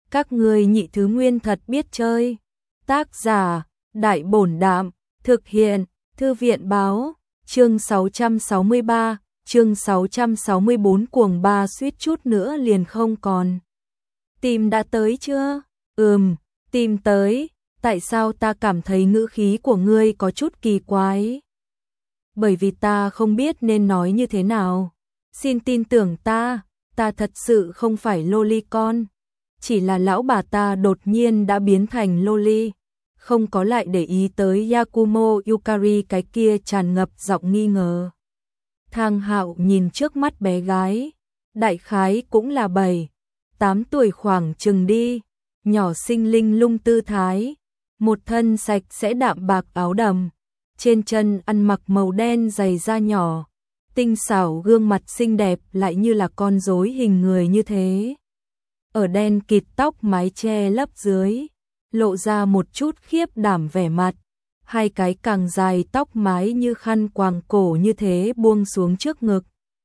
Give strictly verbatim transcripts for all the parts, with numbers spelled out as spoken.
Các ngươi nhị thứ nguyên thật biết chơi. Tác giả, Đại Bổn Đạm, thực hiện, Thư viện Báo, chương sáu trăm sáu mươi ba, chương sáu trăm sáu mươi bốn cuồng ba suýt chút nữa liền không còn. Tìm đã tới chưa? Ừm, tìm tới. Tại sao ta cảm thấy ngữ khí của ngươi có chút kỳ quái? Bởi vì ta không biết nên nói như thế nào. Xin tin tưởng ta, ta thật sự không phải loli con. Chỉ là lão bà ta đột nhiên đã biến thành loli, không có lại để ý tới Yakumo Yukari cái kia tràn ngập giọng nghi ngờ. Thang Hạo nhìn trước mắt bé gái, đại khái cũng là bảy, tám tuổi khoảng chừng đi, nhỏ xinh linh lung tư thái, một thân sạch sẽ đạm bạc áo đầm, trên chân ăn mặc màu đen giày da nhỏ, tinh xảo gương mặt xinh đẹp lại như là con rối hình người như thế. Ở đen kịt tóc mái che lấp dưới, lộ ra một chút khiếp đảm vẻ mặt, hai cái càng dài tóc mái như khăn quàng cổ như thế buông xuống trước ngực.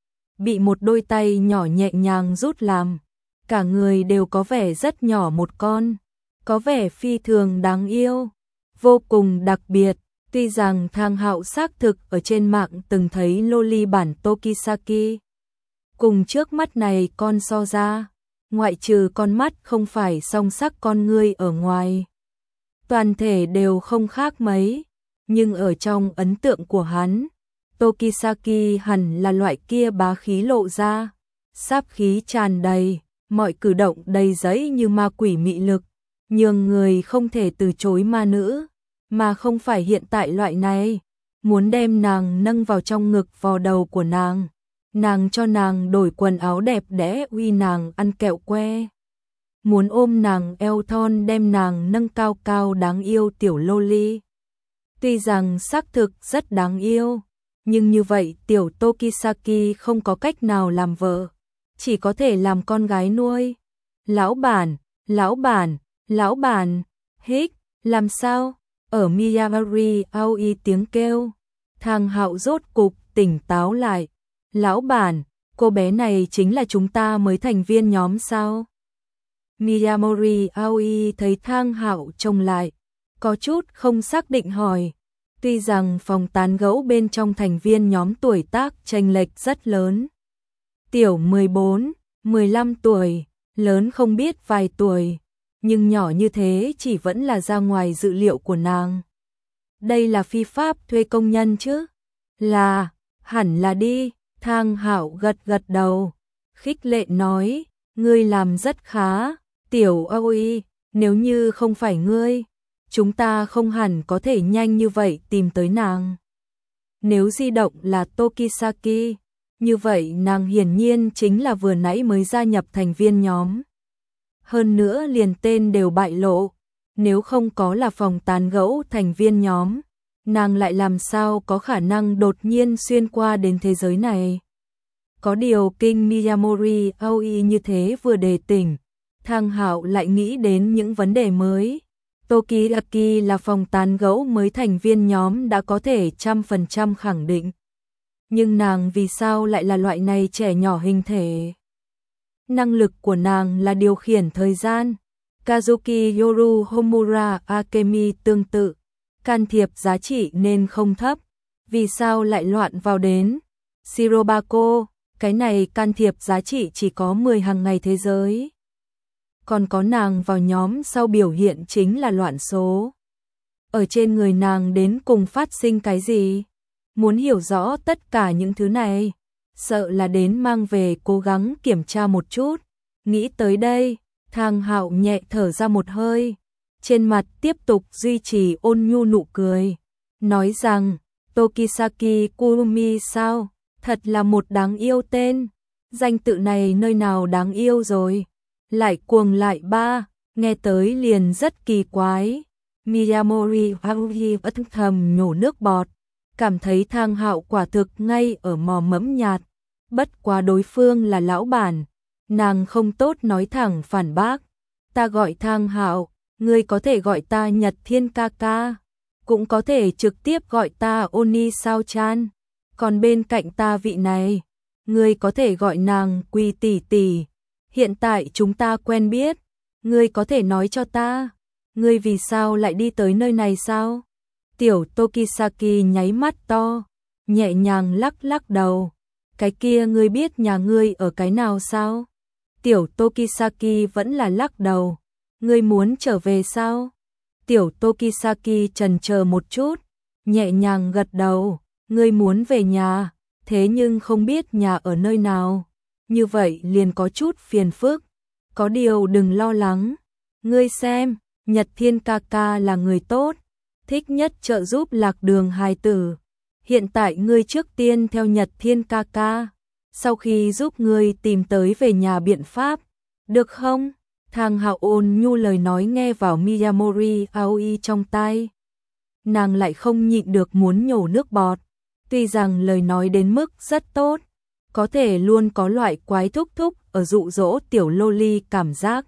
Bị một đôi tay nhỏ nhẹ nhàng rút làm, cả người đều có vẻ rất nhỏ một con, có vẻ phi thường đáng yêu, vô cùng đặc biệt. Tuy rằng Thang Hạo xác thực ở trên mạng từng thấy loli bản Tokisaki, cùng trước mắt này con so ra, ngoại trừ con mắt không phải song sắc con ngươi ở ngoài, toàn thể đều không khác mấy, nhưng ở trong ấn tượng của hắn, Tokisaki hẳn là loại kia bá khí lộ ra, sáp khí tràn đầy, mọi cử động đầy giấy như ma quỷ mị lực, nhường người không thể từ chối ma nữ, mà không phải hiện tại loại này, muốn đem nàng nâng vào trong ngực vò đầu của nàng. Nàng cho nàng đổi quần áo đẹp đẽ uy nàng ăn kẹo que. Muốn ôm nàng eo thon đem nàng nâng cao cao đáng yêu tiểu loli. Tuy rằng xác thực rất đáng yêu, nhưng như vậy tiểu Tokisaki không có cách nào làm vợ, chỉ có thể làm con gái nuôi. Lão bản, lão bản, lão bản, hích, làm sao? Ở Miyabari Aoi tiếng kêu, Thang Hạo rốt cục tỉnh táo lại. Lão bản, cô bé này chính là chúng ta mới thành viên nhóm sao? Miyamori Aoi thấy Thang Hạo trông lại, có chút không xác định hỏi. Tuy rằng phòng tán gẫu bên trong thành viên nhóm tuổi tác chênh lệch rất lớn. Tiểu mười bốn, mười lăm tuổi, lớn không biết vài tuổi, nhưng nhỏ như thế chỉ vẫn là ra ngoài dự liệu của nàng. Đây là phi pháp thuê công nhân chứ? Là, hẳn là đi. Thang Hạo gật gật đầu, khích lệ nói, ngươi làm rất khá, tiểu Aoi, nếu như không phải ngươi, chúng ta không hẳn có thể nhanh như vậy tìm tới nàng. Nếu di động là Tokisaki, như vậy nàng hiển nhiên chính là vừa nãy mới gia nhập thành viên nhóm. Hơn nữa liền tên đều bại lộ, nếu không có là phòng tán gẫu thành viên nhóm, nàng lại làm sao có khả năng đột nhiên xuyên qua đến thế giới này. Có điều kinh Miyamori Aoi như thế vừa đề tỉnh, Thang Hạo lại nghĩ đến những vấn đề mới. Tokisaki là phòng tán gẫu mới thành viên nhóm đã có thể trăm phần trăm khẳng định. Nhưng nàng vì sao lại là loại này trẻ nhỏ hình thể? Năng lực của nàng là điều khiển thời gian. Kazuki Yoru Homura Akemi tương tự. Can thiệp giá trị nên không thấp, vì sao lại loạn vào đến Shirobako, cái này can thiệp giá trị chỉ có mười hàng ngày thế giới. Còn có nàng vào nhóm sau biểu hiện chính là loạn số. Ở trên người nàng đến cùng phát sinh cái gì? Muốn hiểu rõ tất cả những thứ này, sợ là đến mang về cố gắng kiểm tra một chút. Nghĩ tới đây, Thang Hạo nhẹ thở ra một hơi. Trên mặt tiếp tục duy trì ôn nhu nụ cười, nói rằng, Tokisaki Kurumi sao, thật là một đáng yêu tên, danh tự này nơi nào đáng yêu rồi, lại cuồng lại ba, nghe tới liền rất kỳ quái. Miyamori Haruhi ất thầm nhổ nước bọt, cảm thấy Thang Hạo quả thực ngay ở mò mẫm nhạt, bất quá đối phương là lão bản, nàng không tốt nói thẳng phản bác, ta gọi Thang Hạo. Ngươi có thể gọi ta Nhật Thiên ca ca, cũng có thể trực tiếp gọi ta Oni sao chan, còn bên cạnh ta vị này, ngươi có thể gọi nàng Quy tỷ tỷ. Hiện tại chúng ta quen biết, Ngươi có thể nói cho ta, ngươi vì sao lại đi tới nơi này sao? Tiểu Tokisaki nháy mắt to, nhẹ nhàng lắc lắc đầu. Cái kia ngươi biết nhà ngươi ở cái nào sao? Tiểu Tokisaki vẫn là lắc đầu. Ngươi muốn trở về sao? Tiểu Tokisaki chần chờ một chút, nhẹ nhàng gật đầu. Ngươi muốn về nhà, thế nhưng không biết nhà ở nơi nào. Như vậy liền có chút phiền phức. Có điều đừng lo lắng. Ngươi xem, Nhật Thiên ca ca là người tốt, thích nhất trợ giúp lạc đường hài tử. Hiện tại ngươi trước tiên theo Nhật Thiên ca ca, sau khi giúp ngươi tìm tới về nhà biện pháp, được không? Thang Hạo ôn nhu lời nói nghe vào Miyamori Aoi trong tai. Nàng lại không nhịn được muốn nhổ nước bọt. Tuy rằng lời nói đến mức rất tốt, có thể luôn có loại quái thúc thúc ở dụ dỗ tiểu loli cảm giác.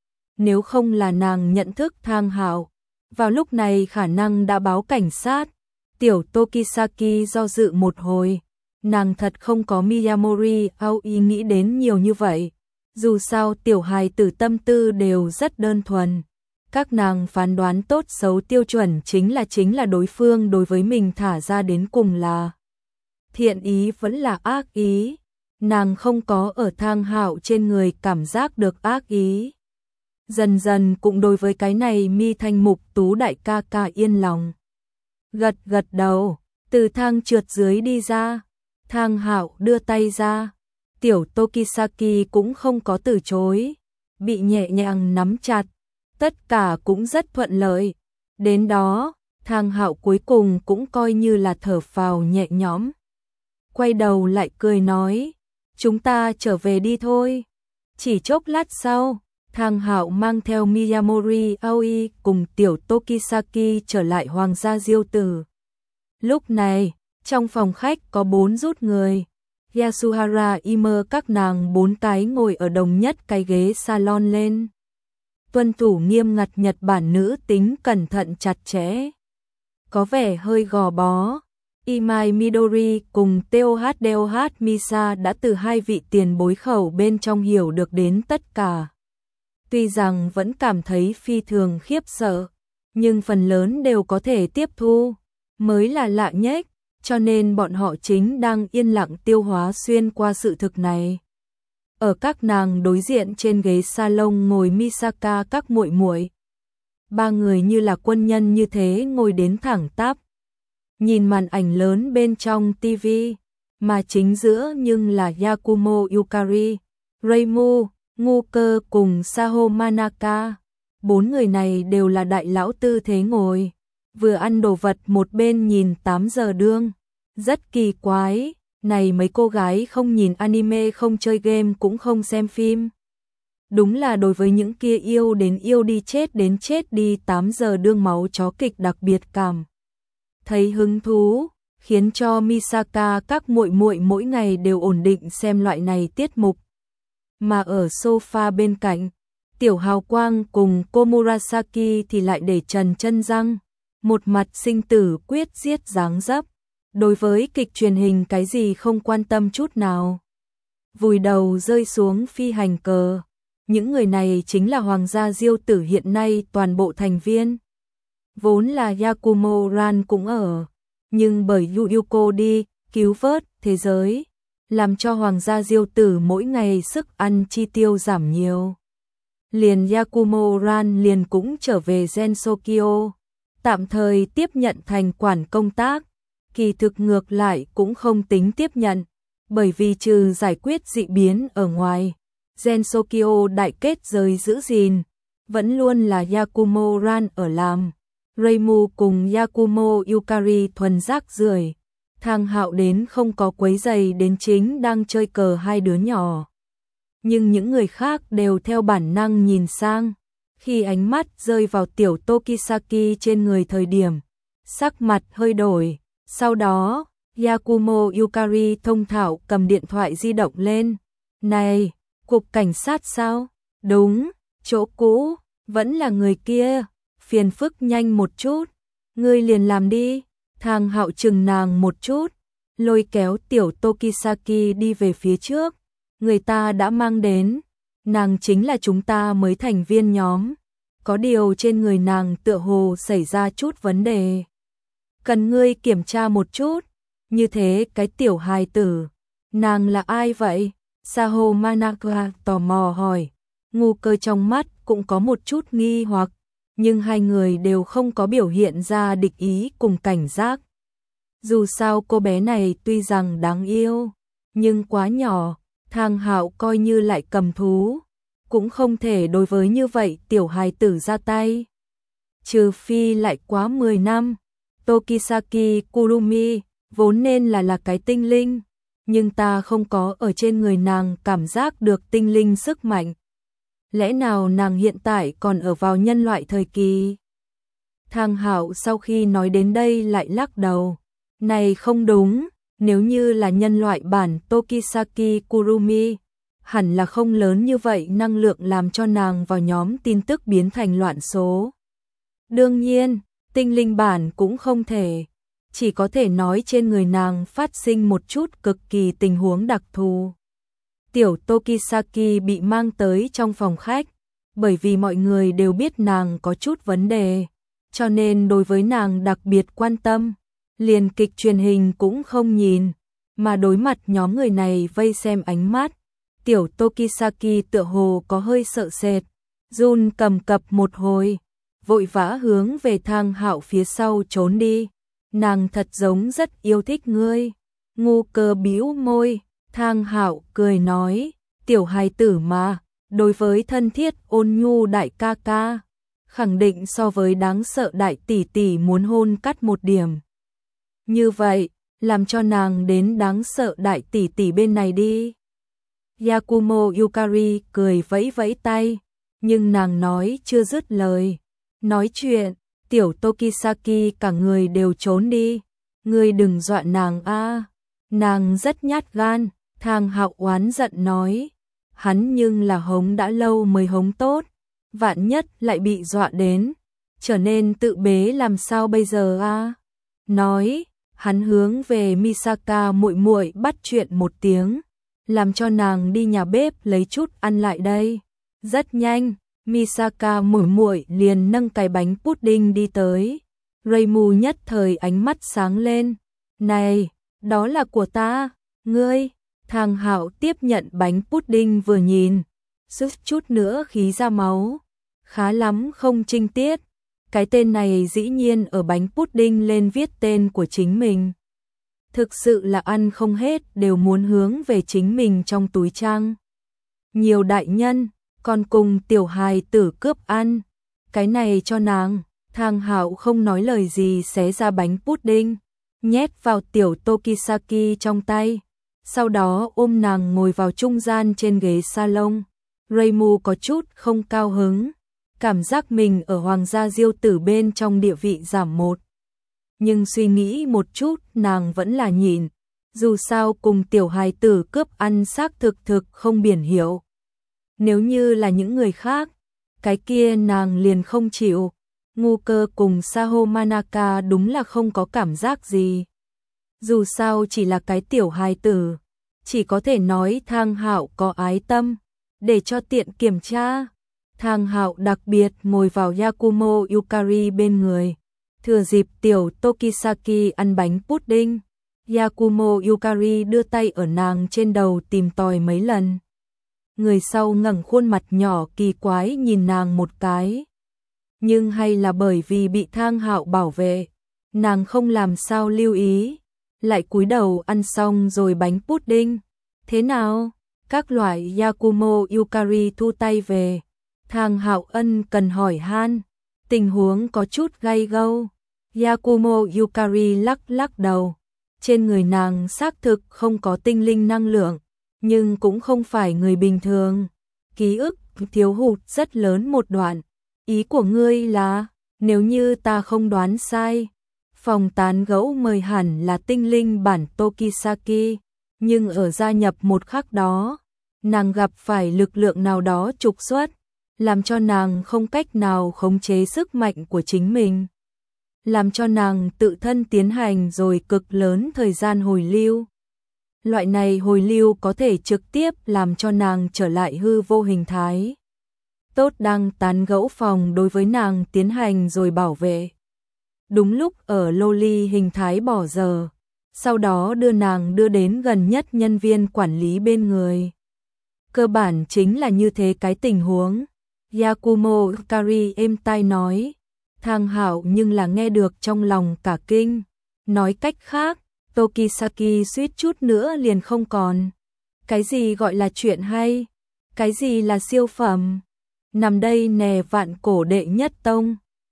Nếu không là nàng nhận thức Thang Hạo, vào lúc này khả năng đã báo cảnh sát. Tiểu Tokisaki do dự một hồi, nàng thật không có Miyamori Aoi nghĩ đến nhiều như vậy. Dù sao tiểu hài tử tâm tư đều rất đơn thuần. Các nàng phán đoán tốt xấu tiêu chuẩn chính là chính là đối phương đối với mình thả ra đến cùng là thiện ý vẫn là ác ý. Nàng không có ở Thang Hạo trên người cảm giác được ác ý. Dần dần cũng đối với cái này Mi Thanh Mục Tú đại ca ca yên lòng. Gật gật đầu, từ thang trượt dưới đi ra. Thang Hạo đưa tay ra. Tiểu Tokisaki cũng không có từ chối, bị nhẹ nhàng nắm chặt, tất cả cũng rất thuận lợi. Đến đó, Thang Hạo cuối cùng cũng coi như là thở phào nhẹ nhõm. Quay đầu lại cười nói, chúng ta trở về đi thôi. Chỉ chốc lát sau, Thang Hạo mang theo Miyamori Aoi cùng tiểu Tokisaki trở lại Hoàng gia Diêu Tử. Lúc này, trong phòng khách có bốn rút người. Yasuhara Ime các nàng bốn cái ngồi ở đồng nhất cái ghế salon lên. Tuân thủ nghiêm ngặt Nhật Bản nữ tính cẩn thận chặt chẽ. Có vẻ hơi gò bó. Imai Midori cùng Toh Misa đã từ hai vị tiền bối khẩu bên trong hiểu được đến tất cả. Tuy rằng vẫn cảm thấy phi thường khiếp sợ, nhưng phần lớn đều có thể tiếp thu. Mới là lạ nhất, cho nên bọn họ chính đang yên lặng tiêu hóa xuyên qua sự thực này. Ở các nàng đối diện trên ghế salon ngồi Misaka các muội muội. Ba người như là quân nhân như thế ngồi đến thẳng tắp. Nhìn màn ảnh lớn bên trong ti vi, mà chính giữa nhưng là Yakumo Yukari, Reimu, Ngu Cơ cùng Saho Manaka. Bốn người này đều là đại lão tư thế ngồi, vừa ăn đồ vật một bên nhìn tám giờ đương. Rất kỳ quái, này mấy cô gái không nhìn anime, không chơi game cũng không xem phim. Đúng là đối với những kia yêu đến yêu đi chết đến chết đi tám giờ đương máu chó kịch đặc biệt cảm thấy hứng thú, khiến cho Misaka các muội muội mỗi ngày đều ổn định xem loại này tiết mục. Mà ở sofa bên cạnh, Tiểu Hào Quang cùng Komurasaki thì lại để trần chân răng, một mặt sinh tử quyết giết dáng dấp. Đối với kịch truyền hình cái gì không quan tâm chút nào. Vùi đầu rơi xuống phi hành cờ. Những người này chính là Hoàng gia Diêu Tử hiện nay toàn bộ thành viên. Vốn là Yakumo Ran cũng ở, nhưng bởi Yuyuko đi cứu vớt thế giới, làm cho Hoàng gia Diêu Tử mỗi ngày sức ăn chi tiêu giảm nhiều. Liền Yakumo Ran liền cũng trở về Gensokyo, tạm thời tiếp nhận thành quản công tác. Kỳ thực ngược lại cũng không tính tiếp nhận, bởi vì trừ giải quyết dị biến ở ngoài, Gensokyo đại kết giới giữ gìn, vẫn luôn là Yakumo Ran ở làm. Reimu cùng Yakumo Yukari thuần rác rưởi, Thang Hạo đến không có quấy giày đến chính đang chơi cờ hai đứa nhỏ. Nhưng những người khác đều theo bản năng nhìn sang, khi ánh mắt rơi vào tiểu Tokisaki trên người thời điểm, sắc mặt hơi đổi. Sau đó, Yakumo Yukari thông thạo cầm điện thoại di động lên. Này, cục cảnh sát sao? Đúng, chỗ cũ, vẫn là người kia. Phiền phức nhanh một chút, ngươi liền làm đi. Thang Hạo chừng nàng một chút, lôi kéo tiểu Tokisaki đi về phía trước. Người ta đã mang đến nàng chính là chúng ta mới thành viên nhóm. Có điều trên người nàng tựa hồ xảy ra chút vấn đề. Cần ngươi kiểm tra một chút. Như thế cái tiểu hài tử, nàng là ai vậy? Saho Manaka tò mò hỏi. Ngu Cơ trong mắt cũng có một chút nghi hoặc, nhưng hai người đều không có biểu hiện ra địch ý cùng cảnh giác. Dù sao cô bé này tuy rằng đáng yêu, nhưng quá nhỏ, Thang Hạo coi như lại cầm thú, cũng không thể đối với như vậy tiểu hài tử ra tay. Trừ phi lại quá mười năm, Tokisaki Kurumi vốn nên là là cái tinh linh, nhưng ta không có ở trên người nàng cảm giác được tinh linh sức mạnh. Lẽ nào nàng hiện tại còn ở vào nhân loại thời kỳ? Thang Hạo sau khi nói đến đây lại lắc đầu. Này không đúng, nếu như là nhân loại bản Tokisaki Kurumi, hẳn là không lớn như vậy năng lượng làm cho nàng vào nhóm tin tức biến thành loạn số. Đương nhiên, tinh linh bản cũng không thể, chỉ có thể nói trên người nàng phát sinh một chút cực kỳ tình huống đặc thù. Tiểu Tokisaki bị mang tới trong phòng khách, bởi vì mọi người đều biết nàng có chút vấn đề, cho nên đối với nàng đặc biệt quan tâm, liền kịch truyền hình cũng không nhìn, mà đối mặt nhóm người này vây xem ánh mắt. Tiểu Tokisaki tựa hồ có hơi sợ sệt, run cầm cập một hồi, vội vã hướng về Thang Hạo phía sau trốn đi. Nàng thật giống rất yêu thích ngươi. Ngu Cơ bĩu môi, Thang Hạo cười nói, tiểu hài tử mà, đối với thân thiết ôn nhu đại ca ca, khẳng định so với đáng sợ đại tỷ tỷ muốn hôn cắt một điểm. Như vậy, làm cho nàng đến đáng sợ đại tỷ tỷ bên này đi. Yakumo Yukari cười vẫy vẫy tay, nhưng nàng nói chưa dứt lời. Nói chuyện, tiểu Tokisaki cả người đều trốn đi. Ngươi đừng dọa nàng a, nàng rất nhát gan. Thang Hạo oán giận nói. Hắn nhưng là hống đã lâu mới hống tốt, vạn nhất lại bị dọa đến, trở nên tự bế làm sao bây giờ a? Nói, hắn hướng về Misaka muội muội bắt chuyện một tiếng, làm cho nàng đi nhà bếp lấy chút ăn lại đây. Rất nhanh, Misaka muội muội liền nâng cái bánh pudding đi tới. Reimu nhất thời ánh mắt sáng lên. Này, đó là của ta, ngươi. Thang Hạo tiếp nhận bánh pudding vừa nhìn, suýt chút nữa khí ra máu. Khá lắm không trinh tiết. Cái tên này dĩ nhiên ở bánh pudding lên viết tên của chính mình. Thực sự là ăn không hết đều muốn hướng về chính mình trong túi trang. Nhiều đại nhân, còn cùng tiểu hài tử cướp ăn. Cái này cho nàng. Thang Hạo không nói lời gì xé ra bánh pudding, nhét vào tiểu Tokisaki trong tay. Sau đó ôm nàng ngồi vào trung gian trên ghế salon. Reimu có chút không cao hứng, cảm giác mình ở hoàng gia diêu tử bên trong địa vị giảm một. Nhưng suy nghĩ một chút nàng vẫn là nhìn, dù sao cùng tiểu hài tử cướp ăn xác thực thực không biển hiểu. Nếu như là những người khác, cái kia nàng liền không chịu. Ngu Cơ cùng Saho Manaka đúng là không có cảm giác gì. Dù sao chỉ là cái tiểu hài tử, chỉ có thể nói Thang Hạo có ái tâm, để cho tiện kiểm tra. Thang Hạo đặc biệt ngồi vào Yakumo Yukari bên người, thừa dịp tiểu Tokisaki ăn bánh pudding. Yakumo Yukari đưa tay ở nàng trên đầu tìm tòi mấy lần. Người sau ngẩng khuôn mặt nhỏ kỳ quái nhìn nàng một cái. Nhưng hay là bởi vì bị Thang Hạo bảo vệ, nàng không làm sao lưu ý, lại cúi đầu ăn xong rồi bánh pudding. Thế nào? Các loại Yakumo Yukari thu tay về. Thang Hạo ân cần hỏi han, tình huống có chút gay gâu. Yakumo Yukari lắc lắc đầu. Trên người nàng xác thực không có tinh linh năng lượng, nhưng cũng không phải người bình thường. Ký ức thiếu hụt rất lớn một đoạn. Ý của ngươi là, nếu như ta không đoán sai, phòng tán gẫu mời hẳn là tinh linh bản Tokisaki, nhưng ở gia nhập một khắc đó, nàng gặp phải lực lượng nào đó trục xuất, làm cho nàng không cách nào khống chế sức mạnh của chính mình, làm cho nàng tự thân tiến hành rồi cực lớn thời gian hồi lưu. Loại này hồi lưu có thể trực tiếp làm cho nàng trở lại hư vô hình thái. Tốt đăng tán gẫu phòng đối với nàng tiến hành rồi bảo vệ. Đúng lúc ở lô ly hình thái bỏ giờ, sau đó đưa nàng đưa đến gần nhất nhân viên quản lý bên người. Cơ bản chính là như thế cái tình huống. Yakumo Kari êm tai nói, Thang Hạo nhưng là nghe được trong lòng cả kinh. Nói cách khác, Tokisaki suýt chút nữa liền không còn. Cái gì gọi là chuyện hay? Cái gì là siêu phẩm? Nằm đây nè vạn cổ đệ nhất tông.